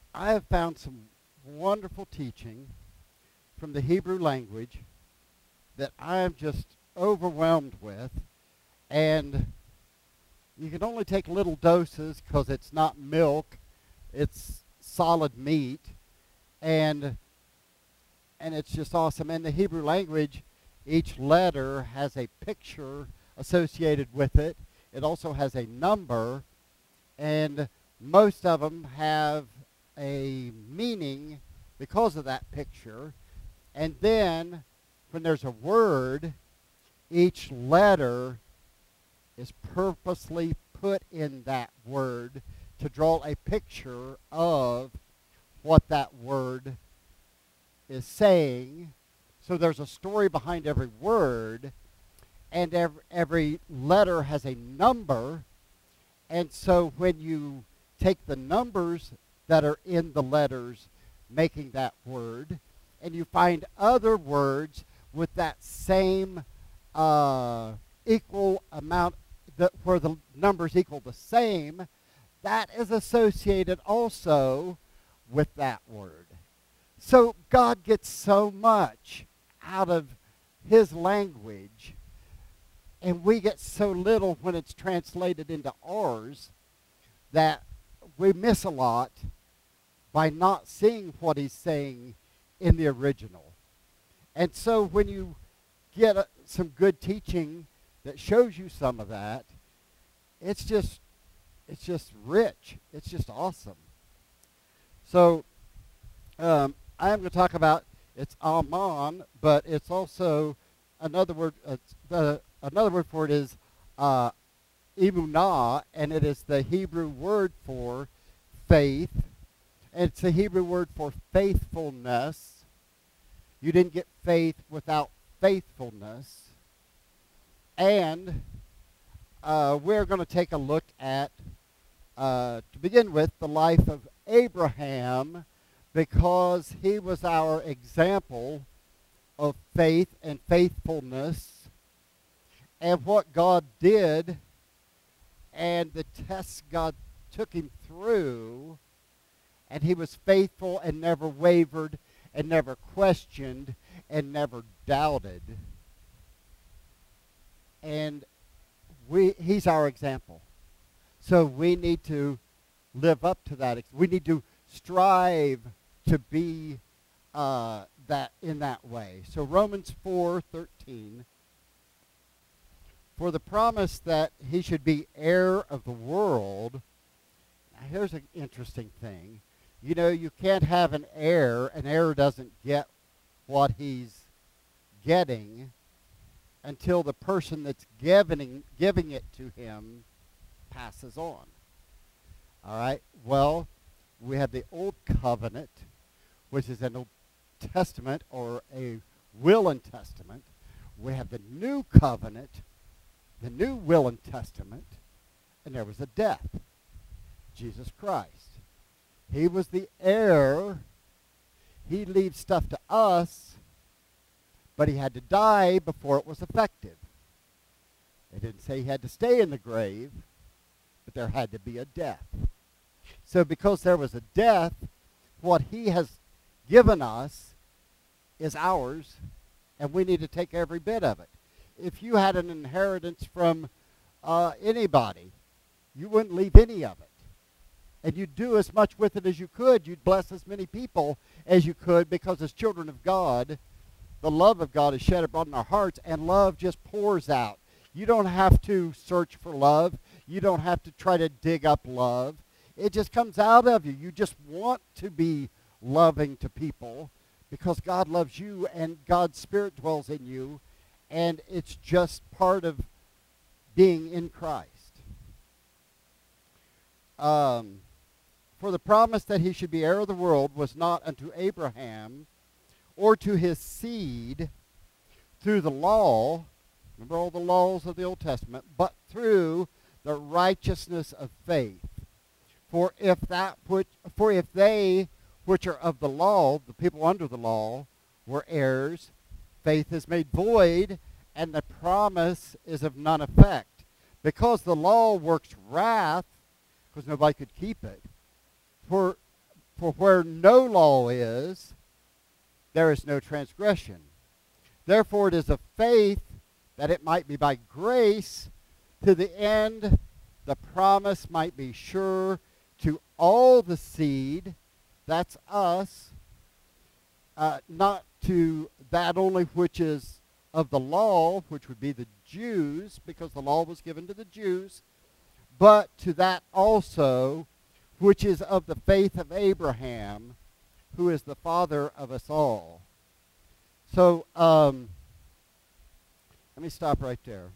I have found some wonderful teaching from the Hebrew language that I am just overwhelmed with. And you can only take little doses because it's not milk, it's solid meat. And and it's just awesome. In the Hebrew language, each letter has a picture associated with it. It also has a number, and most of them have a meaning because of that picture. And then when there's a word, each letter is purposely put in that word to draw a picture of what that word is saying. So there's a story behind every word, and every letter has a number. And so when you take the numbers that are in the letters making that word, and you find other words with that same equal amount, where the numbers equal the same, that is associated also with that word. So God gets so much out of his language, and we get so little when it's translated into ours that we miss a lot by not seeing what he's saying in the original. And so when you get some good teaching that shows you some of that, it's just rich. It's just awesome. So I'm going to talk about, it's Aman, but it's also another word. Another word for it is emunah, and it is the Hebrew word for faith. And it's the Hebrew word for faithfulness. You didn't get faith without faithfulness. And we're going to take a look at, to begin with, the life of Abraham, because he was our example of faith and faithfulness and what God did and the tests God took him through. And he was faithful and never wavered and never questioned and never doubted. And he's our example. So we need to live up to that. We need to strive to be that in that way. So Romans 4:13, for the promise that he should be heir of the world. Now here's an interesting thing. You know, you can't have an heir. An heir doesn't get what he's getting until the person that's giving it to him passes on. All right? Well, we have the Old Covenant, which is an Old Testament or a will and testament. We have the New Covenant, the New will and testament, and there was a death. Jesus Christ. He was the heir. He leaves stuff to us, but he had to die before it was effective. It didn't say he had to stay in the grave, but there had to be a death. So because there was a death, what he has given us is ours, and we need to take every bit of it. If you had an inheritance from anybody, you wouldn't leave any of it. And you'd do as much with it as you could. You'd bless as many people as you could, because as children of God, the love of God is shed abroad in our hearts, and love just pours out. You don't have to search for love. You don't have to try to dig up love. It just comes out of you. You just want to be loving to people because God loves you and God's Spirit dwells in you, and it's just part of being in Christ. For the promise that he should be heir of the world was not unto Abraham or to his seed through the law, remember all the laws of the Old Testament, but through the righteousness of faith. For if they which are of the law, the people under the law, were heirs, faith is made void, and the promise is of none effect. Because the law works wrath, because nobody could keep it, for For where no law is, there is no transgression. Therefore it is of faith that it might be by grace, to the end the promise might be sure to all the seed, that's us, not to that only which is of the law, which would be the Jews, because the law was given to the Jews, but to that also which is of the faith of Abraham, who is the father of us all. So, let me stop right there.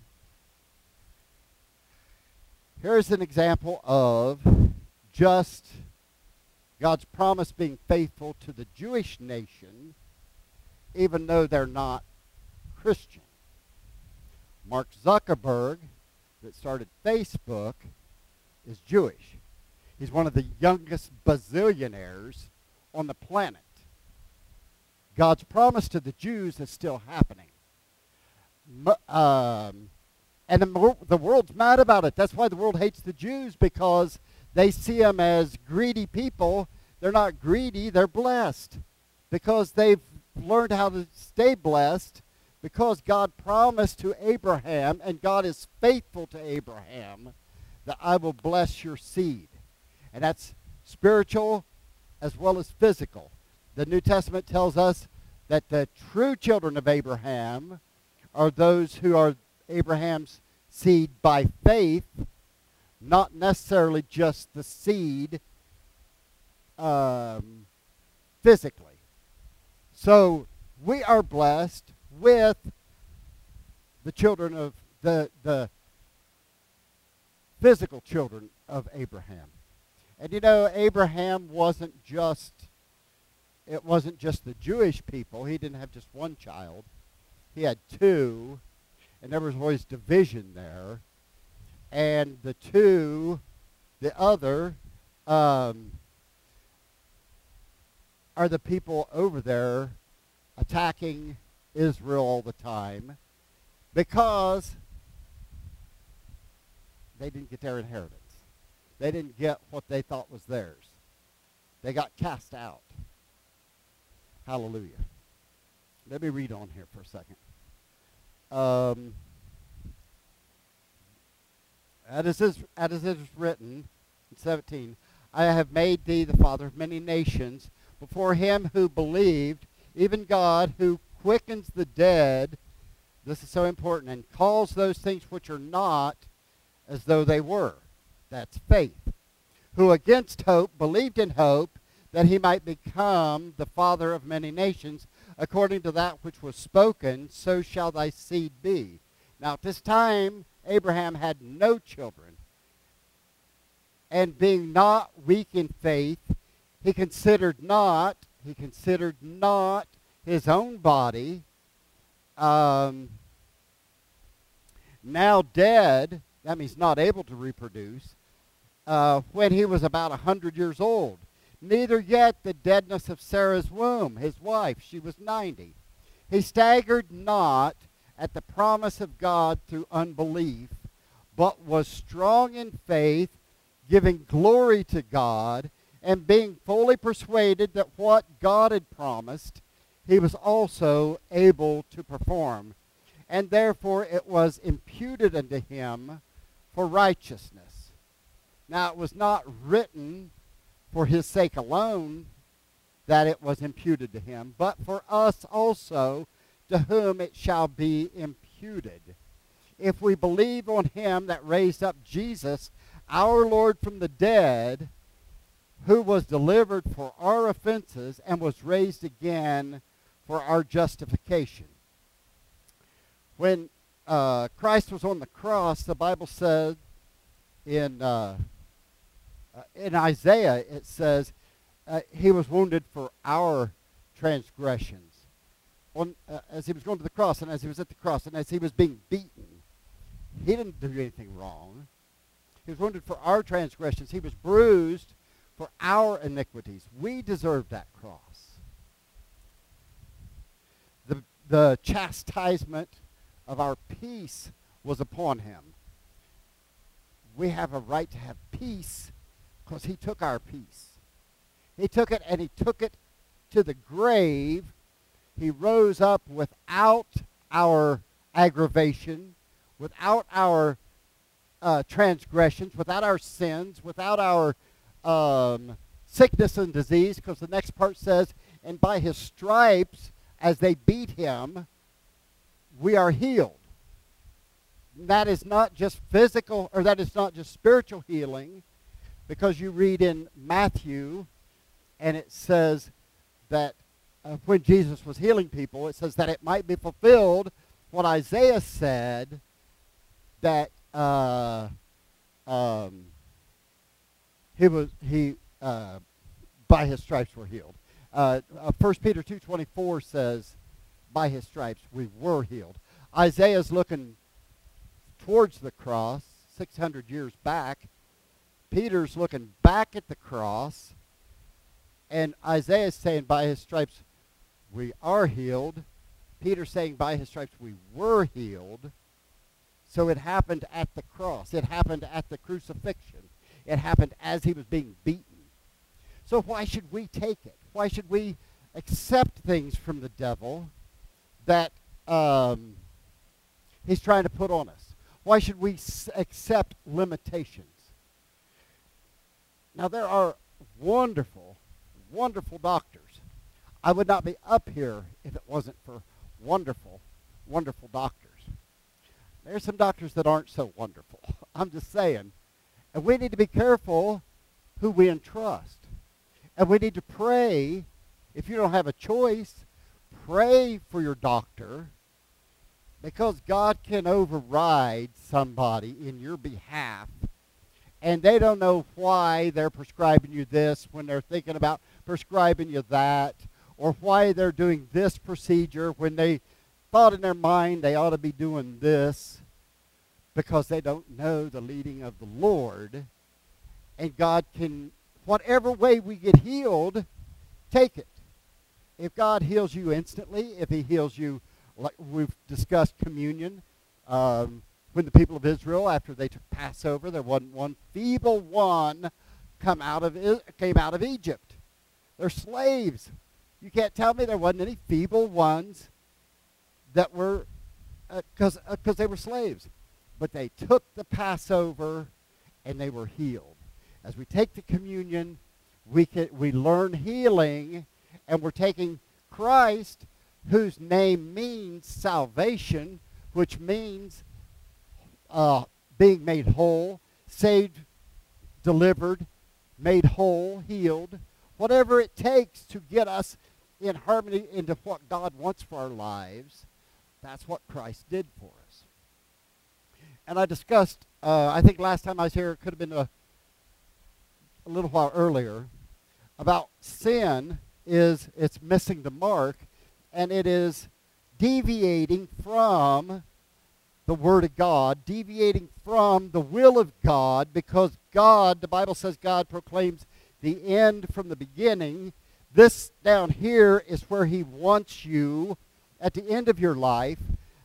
Here's an example of just God's promise being faithful to the Jewish nation, even though they're not Christian. Mark Zuckerberg, that started Facebook, is Jewish. He's one of the youngest bazillionaires on the planet. God's promise to the Jews is still happening. And the world's mad about it. That's why the world hates the Jews, because they see them as greedy people. They're not greedy, they're blessed. Because they've learned how to stay blessed, because God promised to Abraham, and God is faithful to Abraham, that I will bless your seed. And that's spiritual as well as physical. The New Testament tells us that the true children of Abraham are those who are Abraham's seed by faith, not necessarily just the seed physically. So we are blessed with the children of the physical children of Abraham. And you know, Abraham wasn't just the Jewish people. He didn't have just one child. He had two, and there was always division there. And the other, are the people over there attacking Israel all the time because they didn't get their inheritance. They didn't get what they thought was theirs. They got cast out. Hallelujah. Let me read on here for a second. As it is written in 17, I have made thee the father of many nations before him who believed, even God who quickens the dead, this is so important, and calls those things which are not as though they were. That's faith. Who against hope believed in hope, that he might become the father of many nations, according to that which was spoken, so shall thy seed be. Now at this time, Abraham had no children. And being not weak in faith, he considered not his own body, now dead, that means not able to reproduce, when he was about 100 years old. Neither yet the deadness of Sarah's womb, his wife, she was 90. He staggered not at the promise of God through unbelief, but was strong in faith, giving glory to God, and being fully persuaded that what God had promised, he was also able to perform. And therefore it was imputed unto him for righteousness. Now it was not written for his sake alone that it was imputed to him, but for us also, to whom it shall be imputed. If we believe on him that raised up Jesus, our Lord, from the dead, who was delivered for our offenses and was raised again for our justification. When Christ was on the cross, the Bible said in Isaiah, it says, he was wounded for our transgressions. As he was going to the cross, and as he was at the cross, and as he was being beaten, he didn't do anything wrong. He was wounded for our transgressions. He was bruised for our iniquities. We deserve that cross. The chastisement of our peace was upon him. We have a right to have peace because he took our peace. He took it and he took it to the grave. He rose up without our aggravation, without our transgressions, without our sins, without our sickness and disease, because the next part says, and by his stripes, as they beat him, we are healed. That is not just physical, or that is not just spiritual healing, because you read in Matthew, and it says that when Jesus was healing people, it says that it might be fulfilled what Isaiah said, that by his stripes were healed. 1 Peter 2:24 says, by his stripes we were healed. Isaiah's looking towards the cross 600 years back. Peter's looking back at the cross. And Isaiah's saying, by his stripes we are healed. Peter's saying, by his stripes we were healed. So it happened at the cross. It happened at the crucifixion. It happened as he was being beaten. So why should we take it? Why should we accept things from the devil that he's trying to put on us? Why should we accept limitations? Now, there are wonderful, wonderful doctors. I would not be up here if it wasn't for wonderful, wonderful doctors. There's some doctors that aren't so wonderful. I'm just saying. And we need to be careful who we entrust. And we need to pray. If you don't have a choice, pray for your doctor, because God can override somebody in your behalf, and they don't know why they're prescribing you this when they're thinking about prescribing you that, or why they're doing this procedure when they thought in their mind they ought to be doing this, because they don't know the leading of the Lord. And God can, whatever way we get healed, take it. If God heals you instantly, if he heals you, like we've discussed communion, when the people of Israel, after they took Passover, there wasn't one feeble one came out of Egypt. They're slaves. You can't tell me there wasn't any feeble ones that were, because they were slaves. But they took the Passover and they were healed. As we take the communion, we learn healing, and we're taking Christ, whose name means salvation, which means being made whole, saved, delivered, made whole, healed, whatever it takes to get us in harmony into what God wants for our lives. That's what Christ did for us. And I discussed, I think last time I was here, it could have been a little while earlier, about sin is it's missing the mark, and it is deviating from the Word of God, deviating from the will of God, because God, the Bible says God proclaims the end from the beginning. This down here is where he wants you at the end of your life.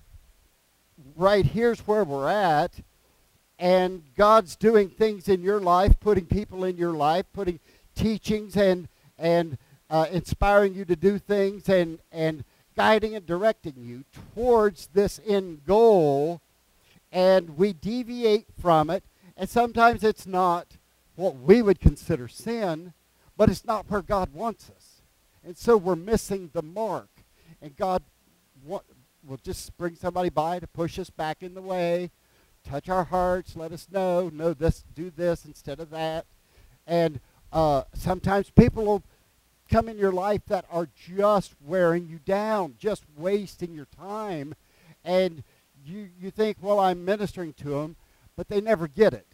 Right here's where we're at, and God's doing things in your life, putting people in your life, putting teachings and inspiring you to do things and guiding and directing you towards this end goal, and we deviate from it, and sometimes it's not what we would consider sin, but it's not where God wants us, and so we're missing the mark, and God will just bring somebody by to push us back in the way, touch our hearts, let us know this, do this instead of that, and sometimes people will come in your life that are just wearing you down, just wasting your time, and you think, well, I'm ministering to them, but they never get it.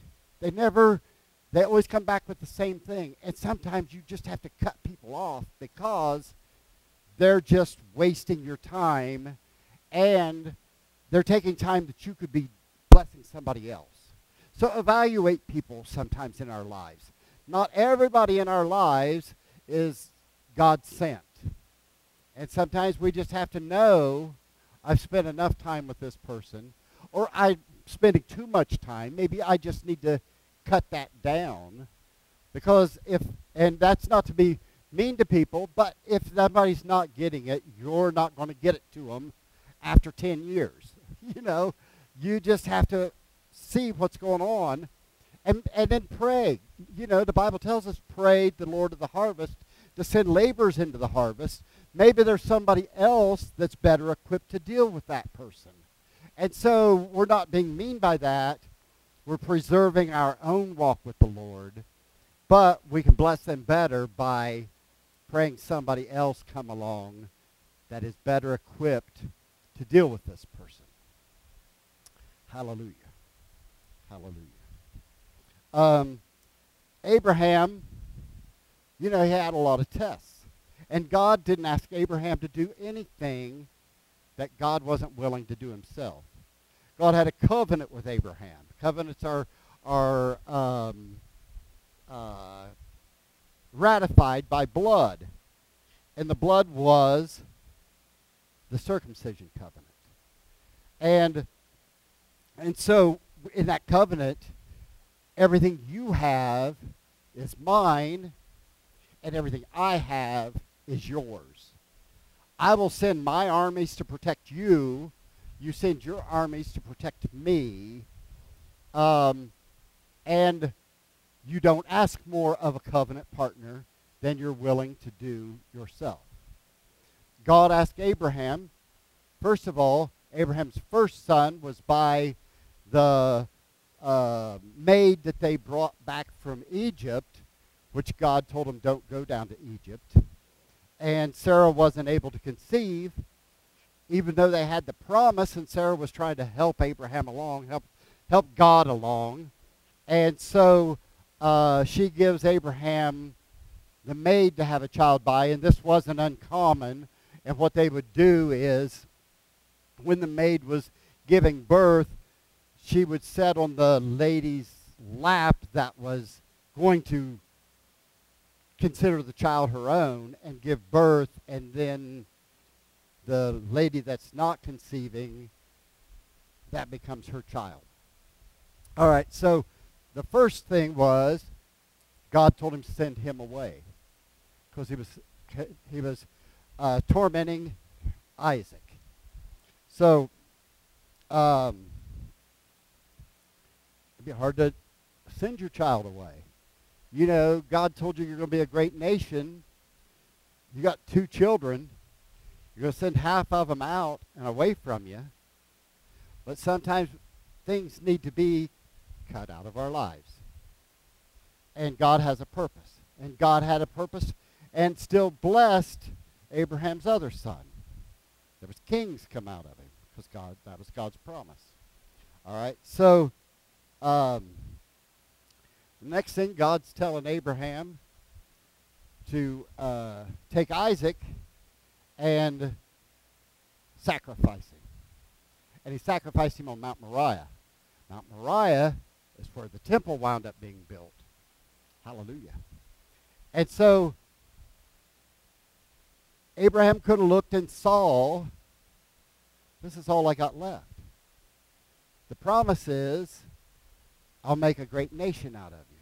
They always come back with the same thing, and sometimes you just have to cut people off because they're just wasting your time, and they're taking time that you could be blessing somebody else. So evaluate people sometimes in our lives. Not everybody in our lives is God sent. And sometimes we just have to know, I've spent enough time with this person, or I'm spending too much time. Maybe I just need to cut that down. Because and that's not to be mean to people, but if somebody's not getting it, you're not going to get it to them after 10 years. You just have to see what's going on and then pray. The Bible tells us, pray the Lord of the harvest to send laborers into the harvest. Maybe there's somebody else that's better equipped to deal with that person. And so we're not being mean by that. We're preserving our own walk with the Lord. But we can bless them better by praying somebody else come along that is better equipped to deal with this person. Hallelujah. Hallelujah. Abraham, he had a lot of tests. And God didn't ask Abraham to do anything that God wasn't willing to do himself. God had a covenant with Abraham. Covenants are ratified by blood. And the blood was the circumcision covenant. And so in that covenant, everything you have is mine, and everything I have is yours. I will send my armies to protect you. You send your armies to protect me. And you don't ask more of a covenant partner than you're willing to do yourself. God asked Abraham, first of all, Abraham's first son was by the maid that they brought back from Egypt, which God told him, don't go down to Egypt. And Sarah wasn't able to conceive, even though they had the promise, and Sarah was trying to help Abraham along, help God along. And so she gives Abraham the maid to have a child by, and this wasn't uncommon. And what they would do is, when the maid was giving birth, she would sit on the lady's lap that was going to consider the child her own and give birth, and then the lady that's not conceiving, that becomes her child. All right, so the first thing was God told him to send him away because he was tormenting Isaac. So it'd be hard to send your child away. God told you you're going to be a great nation. You got 2 children. You're going to send half of them out and away from you. But sometimes things need to be cut out of our lives. And God has a purpose. And God had a purpose and still blessed Abraham's other son. There was kings come out of him because that was God's promise. All right, so the next thing, God's telling Abraham to take Isaac and sacrifice him. And he sacrificed him on Mount Moriah. Mount Moriah is where the temple wound up being built. Hallelujah. And so Abraham could have looked and saw, this is all I got left. The promise is, I'll make a great nation out of you.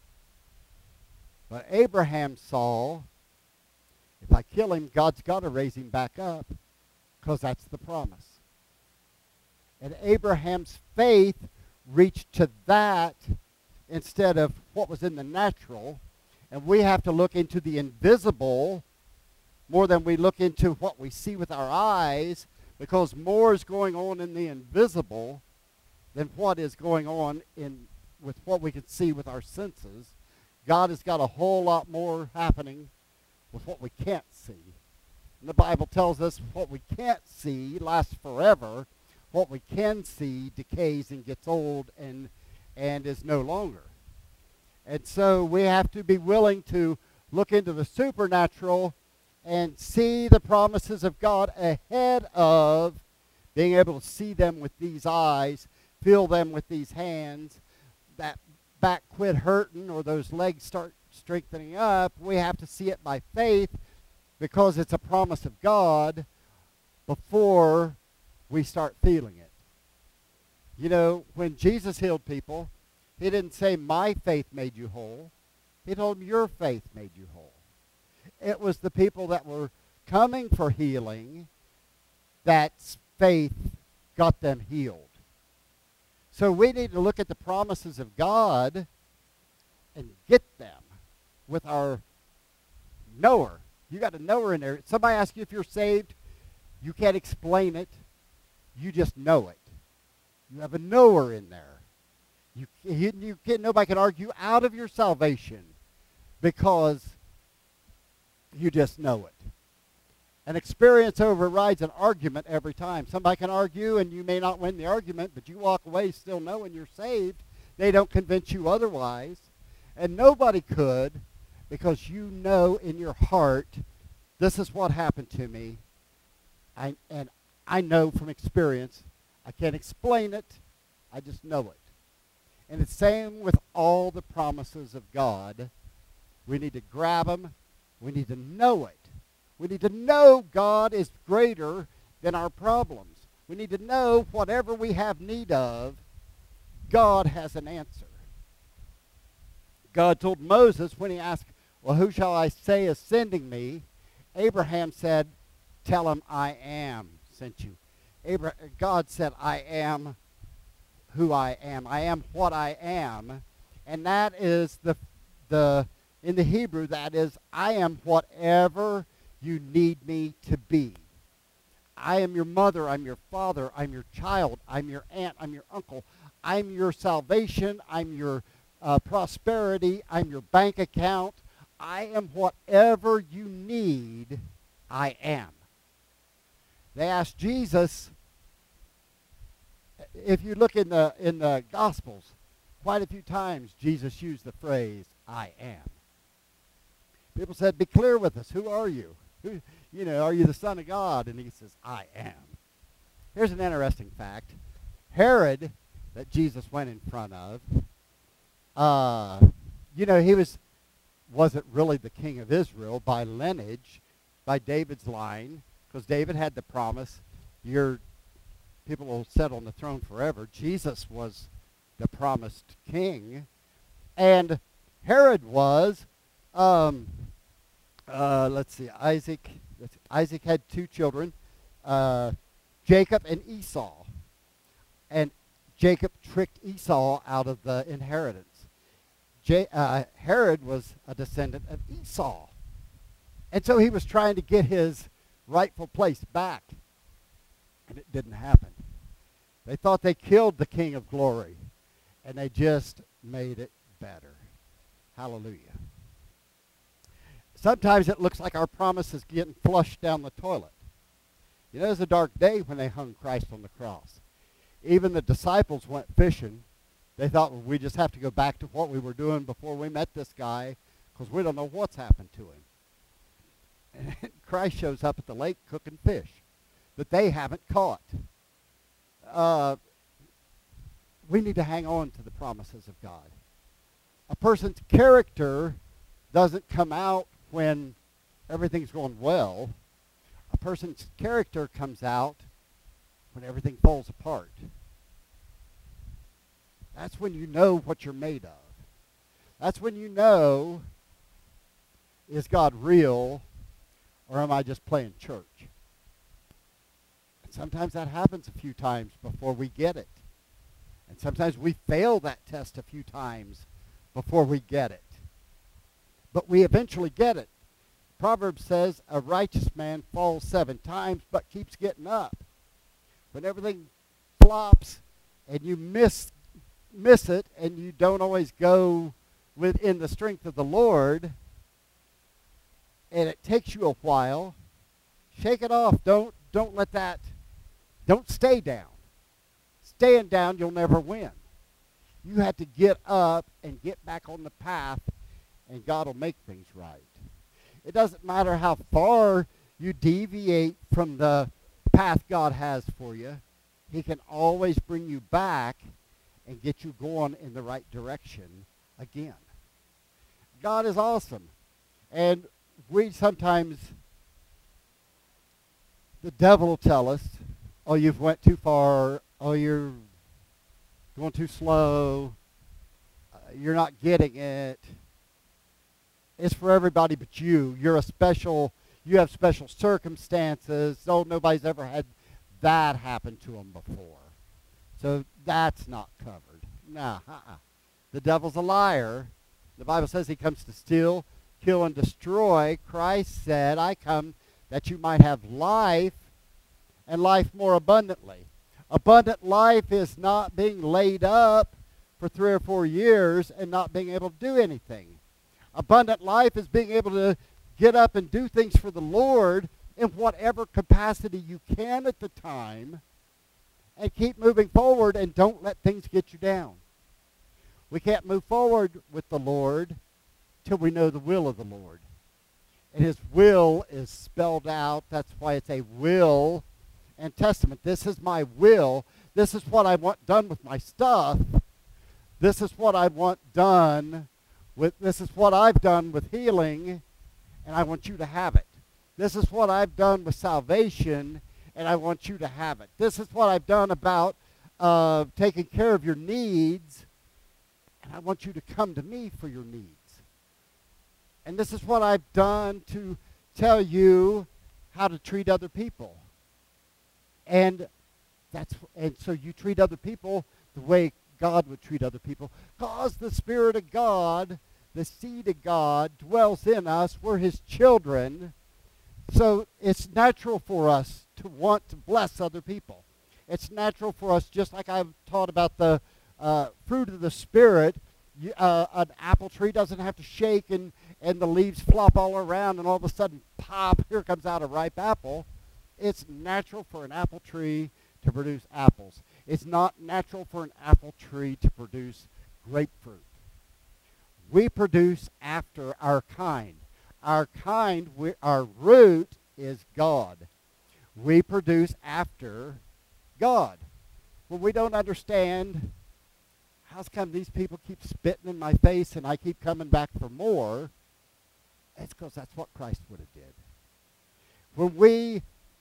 But Abraham saw, if I kill him, God's got to raise him back up because that's the promise. And Abraham's faith reached to that instead of what was in the natural. And we have to look into the invisible more than we look into what we see with our eyes, because more is going on in the invisible than what is going on with what we can see with our senses. God has got a whole lot more happening with what we can't see. And the Bible tells us what we can't see lasts forever. What we can see decays and gets old and is no longer. And so we have to be willing to look into the supernatural and see the promises of God ahead of being able to see them with these eyes, feel them with these hands, that back quit hurting or those legs start strengthening up. We have to see it by faith because it's a promise of God before we start feeling it. When Jesus healed people, he didn't say, my faith made you whole. He told them, your faith made you whole. It was the people that were coming for healing that faith got them healed. So we need to look at the promises of God and get them with our knower. You got a knower in there. Somebody asks you if you're saved, you can't explain it. You just know it. You have a knower in there. Nobody can argue out of your salvation because you just know it. An experience overrides an argument every time. Somebody can argue and you may not win the argument, but you walk away still knowing you're saved. They don't convince you otherwise. And nobody could, because you know in your heart, this is what happened to me. And I know from experience. I can't explain it. I just know it. And it's the same with all the promises of God. We need to grab them. We need to know it. We need to know God is greater than our problems. We need to know whatever we have need of, God has an answer. God told Moses when he asked, well, who shall I say is sending me? Abraham said, tell him I am sent you. God said, I am who I am. I am what I am. And that is in the Hebrew, that is, I am whatever you need me to be. I am your mother, I'm your father, I'm your child, I'm your aunt, I'm your uncle. I'm your salvation, I'm your prosperity, I'm your bank account. I am whatever you need, I am. They asked Jesus, if you look in the Gospels, quite a few times Jesus used the phrase, I am. People said, be clear with us. Who are you? Are you the Son of God? And he says, I am. Here's an interesting fact. Herod, that Jesus went in front of, he wasn't really the king of Israel by lineage, by David's line, because David had the promise, your people will sit on the throne forever. Jesus was the promised king. And Herod was, Isaac. Isaac had two children, Jacob and Esau. And Jacob tricked Esau out of the inheritance. Herod was a descendant of Esau. And so he was trying to get his rightful place back. And it didn't happen. They thought they killed the King of Glory. And they just made it better. Hallelujah. Sometimes it looks like our promise is getting flushed down the toilet. It was a dark day when they hung Christ on the cross. Even the disciples went fishing. They thought, well, we just have to go back to what we were doing before we met this guy because we don't know what's happened to him. And Christ shows up at the lake cooking fish that they haven't caught. We need to hang on to the promises of God. A person's character doesn't come out when everything's going well. A person's character comes out when everything falls apart. That's when you know what you're made of. That's when you know, is God real or am I just playing church? And sometimes that happens a few times before we get it. And sometimes we fail that test a few times before we get it. But we eventually get it. Proverbs says a righteous man falls 7 times but keeps getting up. When everything flops and you miss it and you don't always go within the strength of the Lord and it takes you a while, shake it off. Don't let that, don't stay down. Staying down, you'll never win. You have to get up and get back on the path and God will make things right. It doesn't matter how far you deviate from the path God has for you. He can always bring you back and get you going in the right direction again. God is awesome. And we sometimes, the devil will tell us, oh, you've went too far. Oh, you're going too slow. You're not getting it. It's for everybody but you. You have special circumstances. Oh, nobody's ever had that happen to them before. So that's not covered. Nah, The devil's a liar. The Bible says he comes to steal, kill, and destroy. Christ said, I come that you might have life and life more abundantly. Abundant life is not being laid up for 3 or 4 years and not being able to do anything. Abundant life is being able to get up and do things for the Lord in whatever capacity you can at the time, and keep moving forward and don't let things get you down. We can't move forward with the Lord till we know the will of the Lord. And his will is spelled out. That's why it's a will and testament. This is my will. This is what I want done with my stuff. This is what I want done with, this is what I've done with healing, and I want you to have it. This is what I've done with salvation, and I want you to have it. This is what I've done about taking care of your needs, and I want you to come to me for your needs. And this is what I've done to tell you how to treat other people. And so you treat other people the way God would treat other people. Because the Spirit of God, the seed of God, dwells in us. We're his children. So it's natural for us to want to bless other people. It's natural for us, just like I've taught about the fruit of the Spirit. An apple tree doesn't have to shake and the leaves flop all around and all of a sudden, pop, here comes out a ripe apple. It's natural for an apple tree to produce apples. It's not natural for an apple tree to produce grapefruit. We produce after our kind. Our root is God. We produce after God. When we don't understand, how's come these people keep spitting in my face and I keep coming back for more? It's because that's what Christ would have did. When we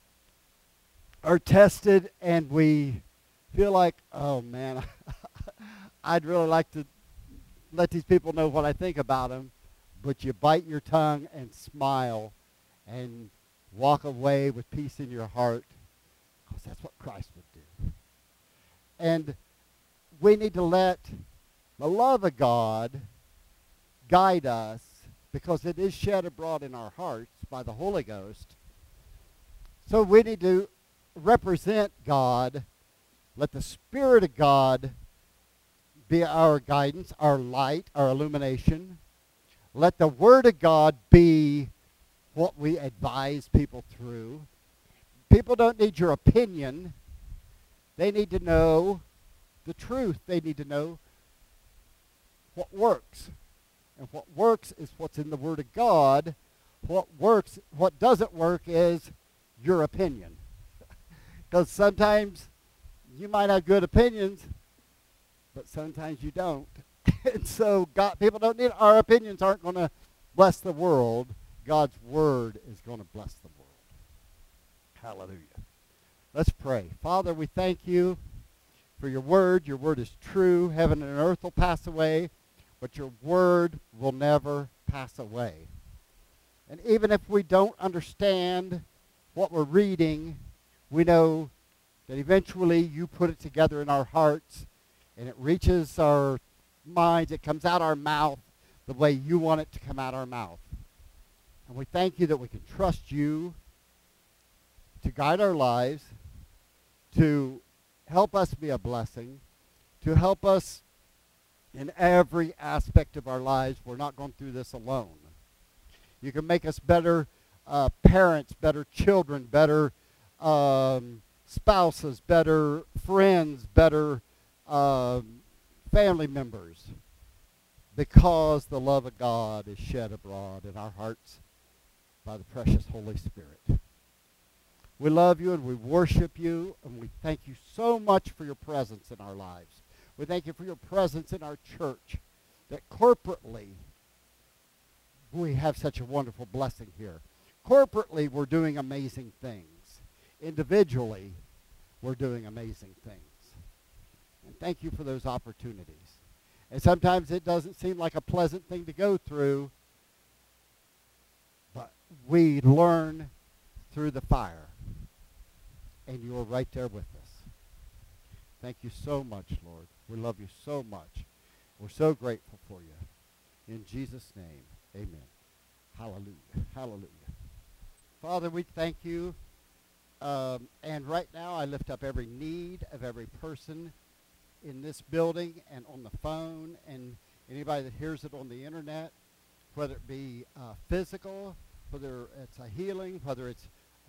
are tested and we feel like, oh man, I'd really like to let these people know what I think about them, but you bite your tongue and smile and walk away with peace in your heart, because that's what Christ would do. And we need to let the love of God guide us, because it is shed abroad in our hearts by the Holy Ghost. So we need to represent God. Let the Spirit of God be our guidance, our light, our illumination. Let the Word of God be what we advise people through. People don't need your opinion. They need to know the truth. They need to know what works. And what works is what's in the Word of God. What doesn't work is your opinion. Because sometimes you might have good opinions, but sometimes you don't. And so people don't need, our opinions aren't going to bless the world. God's Word is going to bless the world. Hallelujah. Let's pray. Father, we thank you for your Word. Your Word is true. Heaven and earth will pass away, but your Word will never pass away. And even if we don't understand what we're reading, we know that eventually you put it together in our hearts, and it reaches our minds. It comes out our mouth the way you want it to come out our mouth. And we thank you that we can trust you to guide our lives, to help us be a blessing, to help us in every aspect of our lives. We're not going through this alone. You can make us better parents, better children, better spouses, better friends, better family members, because the love of God is shed abroad in our hearts by the precious Holy Spirit. We love you and we worship you, and we thank you so much for your presence in our lives. We thank you for your presence in our church, that corporately we have such a wonderful blessing here. Corporately, we're doing amazing things. Individually, we're doing amazing things. And thank you for those opportunities. And sometimes it doesn't seem like a pleasant thing to go through, we learn through the fire. And you are right there with us. Thank you so much, Lord. We love you so much. We're so grateful for you. In Jesus' name, amen. Hallelujah. Hallelujah. Father, we thank you. And right now I lift up every need of every person in this building and on the phone and anybody that hears it on the internet, whether it be physical, whether it's a healing, whether it's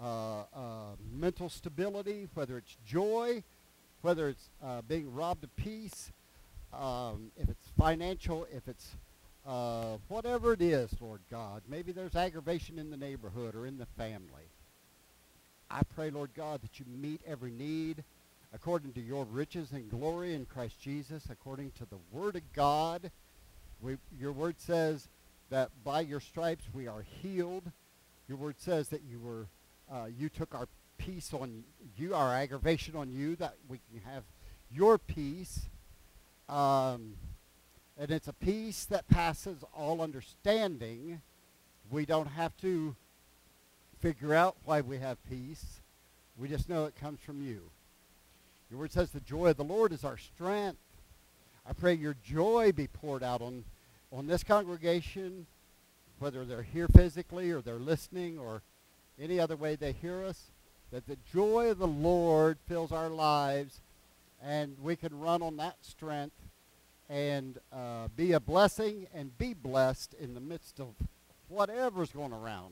mental stability, whether it's joy, whether it's being robbed of peace, if it's financial, if it's whatever it is, Lord God. Maybe there's aggravation in the neighborhood or in the family. I pray, Lord God, that you meet every need according to your riches and glory in Christ Jesus, according to the Word of God. Your Word says that by your stripes we are healed. Your Word says that you took our peace on you, our aggravation on you, that we can have your peace. And it's a peace that passes all understanding. We don't have to figure out why we have peace. We just know it comes from you. Your word says the joy of the Lord is our strength. I pray your joy be poured out on this congregation, whether they're here physically or they're listening or any other way they hear us, that the joy of the Lord fills our lives and we can run on that strength and be a blessing and be blessed in the midst of whatever's going around.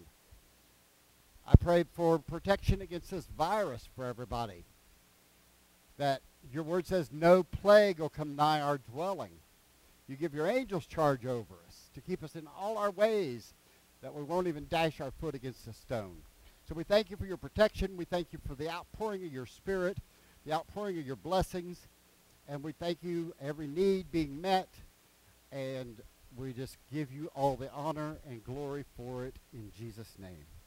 I pray for protection against this virus for everybody, that your word says no plague will come nigh our dwelling. You give your angels charge over us to keep us in all our ways, that we won't even dash our foot against a stone. So we thank you for your protection. We thank you for the outpouring of your Spirit, the outpouring of your blessings. And we thank you, every need being met. And we just give you all the honor and glory for it in Jesus' name.